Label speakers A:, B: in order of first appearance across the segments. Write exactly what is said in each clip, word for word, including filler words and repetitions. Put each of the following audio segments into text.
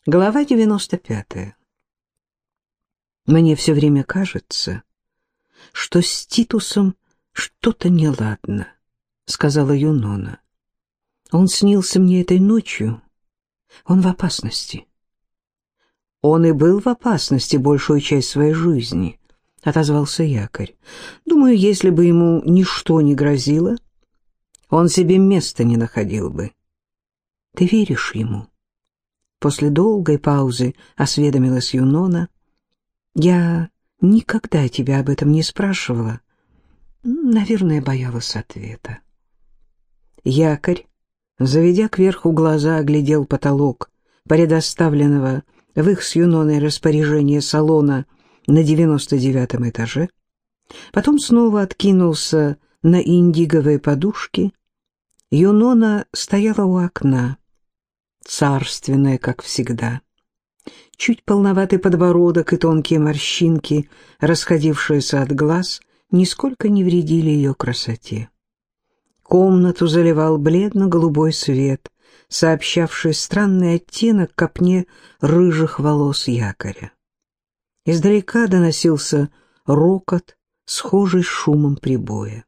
A: Глава девяносто пятая. Мне все время кажется, что с Титусом что-то неладно, сказала Юнона. Он снился мне этой ночью. Он в опасности. Он и был в опасности большую часть своей жизни, отозвался Якорь. Думаю, если бы ему ничто не грозило, он себе места не находил бы. Ты веришь ему? После долгой паузы осведомилась Юнона. «Я никогда тебя об этом не спрашивала. Наверное, боялась ответа». Якорь, заведя кверху глаза, оглядел потолок предоставленного в их с Юноной распоряжение салона на девяносто девятом этаже, потом снова откинулся на индиговые подушки. Юнона стояла у окна, царственная, как всегда. Чуть полноватый подбородок и тонкие морщинки, расходившиеся от глаз, нисколько не вредили ее красоте. Комнату заливал бледно-голубой свет, сообщавший странный оттенок копне рыжих волос Якоря. Издалека доносился рокот, схожий с шумом прибоя.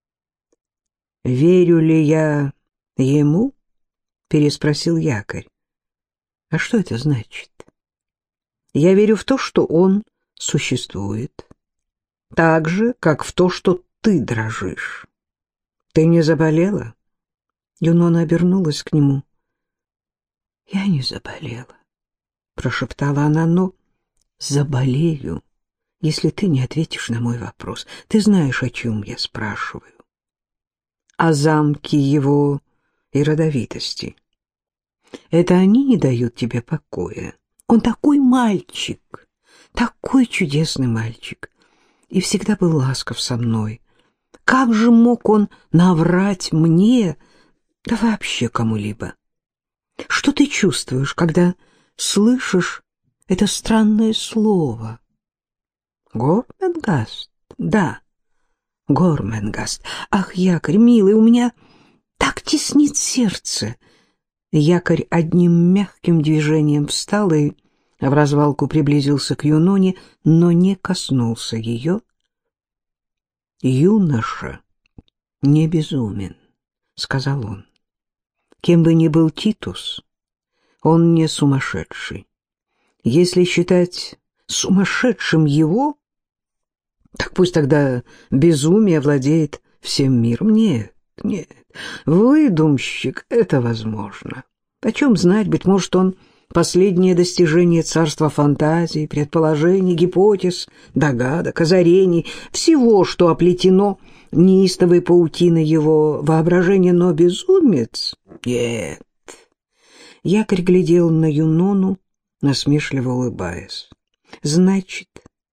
A: «Верю ли я ему?» — переспросил Якорь. «А что это значит?» «Я верю в то, что он существует, так же, как в то, что ты дрожишь. Ты не заболела?» Юнона обернулась к нему. «Я не заболела», — прошептала она, — «но заболею, если ты не ответишь на мой вопрос. Ты знаешь, о чем я спрашиваю. О замке его и родовитости. Это они не дают тебе покоя. Он такой мальчик, такой чудесный мальчик, и всегда был ласков со мной. Как же мог он наврать мне, да вообще кому-либо? Что ты чувствуешь, когда слышишь это странное слово? Горменгаст? Да, Горменгаст. Ах, Якорь, милый, у меня так теснит сердце. Якорь одним мягким движением встал и в развалку приблизился к Юноне, но не коснулся ее. «Юноша не безумен», — сказал он. «Кем бы ни был Титус, он не сумасшедший. Если считать сумасшедшим его, так пусть тогда безумие владеет всем миром. Нет, нет, выдумщик — это возможно. Почем знать, быть может, он последнее достижение царства фантазий, предположений, гипотез, догадок, озарений, всего, что оплетено неистовой паутиной его воображения, но безумец? Нет. Якорь глядел на Юнону, насмешливо улыбаясь. Значит,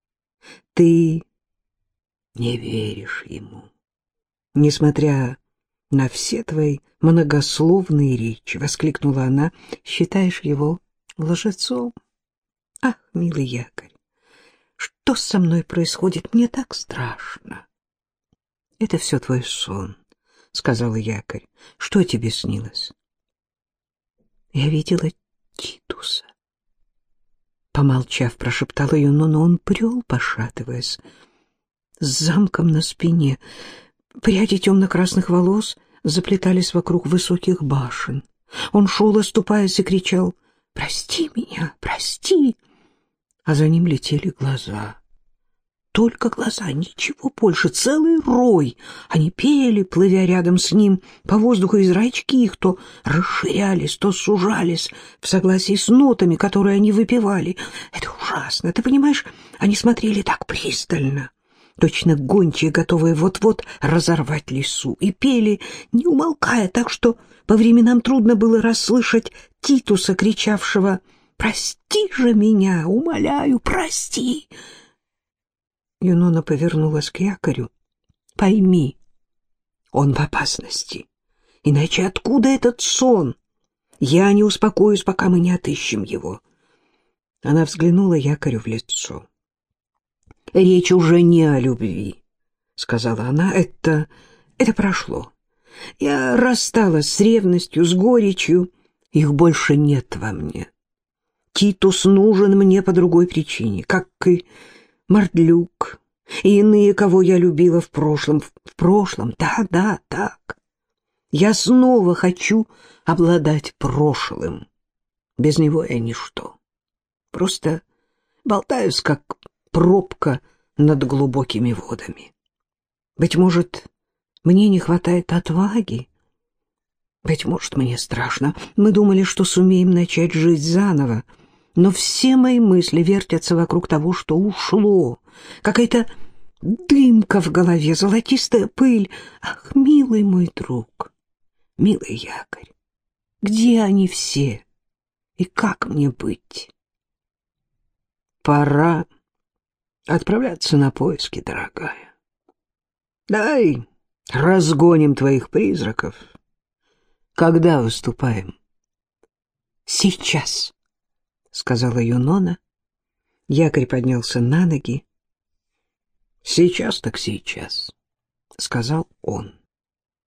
A: ты не веришь ему, несмотря на все твои многословные речи, — воскликнула она, — считаешь его лжецом? Ах, милый Якорь, что со мной происходит? Мне так страшно. — Это все твой сон, — сказала Якорь. — Что тебе снилось? — Я видела Титуса. Помолчав, прошептала Юнона, но он брел, пошатываясь, с замком на спине. Пряди темно-красных волос заплетались вокруг высоких башен. Он шел, оступаясь, и кричал: «Прости меня, прости!» А за ним летели глаза. Только глаза, ничего больше, целый рой. Они пели, плывя рядом с ним по воздуху, и зрачки их то расширялись, то сужались в согласии с нотами, которые они выпевали. Это ужасно, ты понимаешь, они смотрели так пристально, точно гончие, готовые вот-вот разорвать лесу, и пели, не умолкая, так что по временам трудно было расслышать Титуса, кричавшего: «Прости же меня, умоляю, прости!» Юнона повернулась к Якорю. «Пойми, он в опасности. Иначе откуда этот сон? Я не успокоюсь, пока мы не отыщем его». Она взглянула Якорю в лицо. «Речь уже не о любви», — сказала она. «Это... это прошло. Я рассталась с ревностью, с горечью. Их больше нет во мне. Титус нужен мне по другой причине, как и Мардлюк и иные, кого я любила в прошлом. В прошлом, да, да, так. Я снова хочу обладать прошлым. Без него я ничто. Просто болтаюсь, как пробка над глубокими водами. Быть может, мне не хватает отваги. Быть может, мне страшно. Мы думали, что сумеем начать жить заново, но все мои мысли вертятся вокруг того, что ушло. Какая-то дымка в голове, золотистая пыль. Ах, милый мой друг, милый якорь, где они все и как мне быть? Пора отправляться на поиски, дорогая. Давай разгоним твоих призраков. Когда выступаем? Сейчас, сказала Юнона. Якорь поднялся на ноги. Сейчас так сейчас, сказал он.